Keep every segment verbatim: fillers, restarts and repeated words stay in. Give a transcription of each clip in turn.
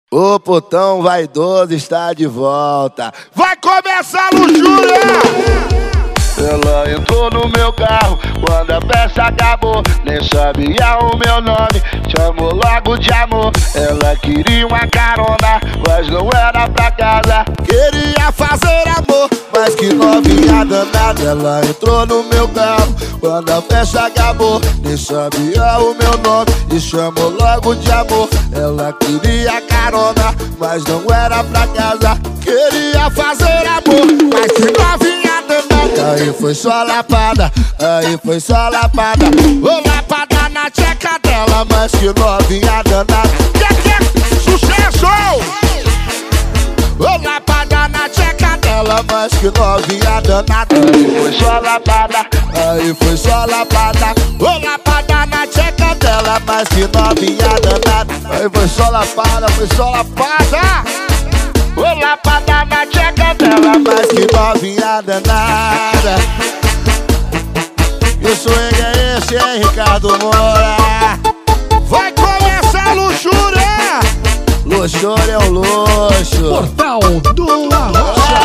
O putão vaidoso está de volta. Vai começar a luxúria! Ela entrou no meu carro quando a festa acabou. Nem sabia o meu nome, chamou logo de amor. Ela queria uma carona, mas não era pra casa. Queria fazer amor, mas que novinha danada. Ela entrou no meu carro quando a festa acabou. Nem sabia o meu nome e chamou logo de amor. Ela queria carona, mas não era pra casa. Queria fazer amor, mas que novinha danada. Aí foi só lapada, aí foi só lapada. Ô lapada na tcheca dela, mas que novinha danada. Que que é sucesso! Ô lapada na tcheca dela, mas que novinha danada. Aí foi só lapada, aí foi só lapada. Ô lapada na tcheca dela, mas que novinha danada. Aí foi só lapada, foi só lapada. ô lapada na tcheca dela, mas que novinha danada. E o swing é esse, hein, Ricardo Moura? Vai começar a luxúria! Luxúria é o luxo. Portal do Arrocha.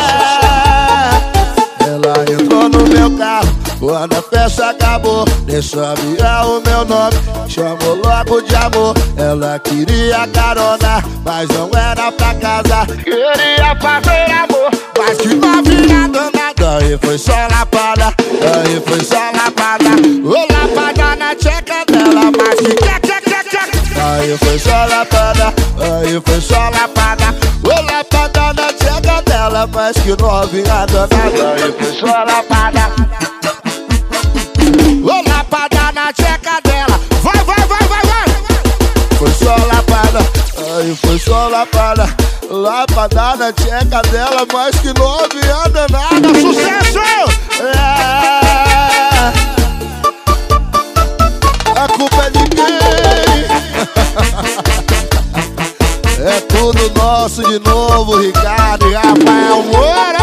Ela entrou no meu carro quando a festa acabou. Nem sabia o meu nome, chamou logo de amor. Ela queria carona, mas não era pra casa. queria fazer amor, mas que novinha danada. Aí foi só lapada, aí foi só lapada. Ô lapada na tcheca dela, mas que que que que que. Aí foi só lapada, aí foi só lapada. Ô lapada na tcheca dela, mas que novinha danada. aí foi só lapada, ô lapada na tcheca dela. Vai, vai, vai, vai, vai. Foi só lapada, aí foi só lapada. Lapada na tcheca dela, mas que novinha danada. Sucesso! É... A culpa é de quem? É tudo nosso de novo, Ricardo e Rafael Moura.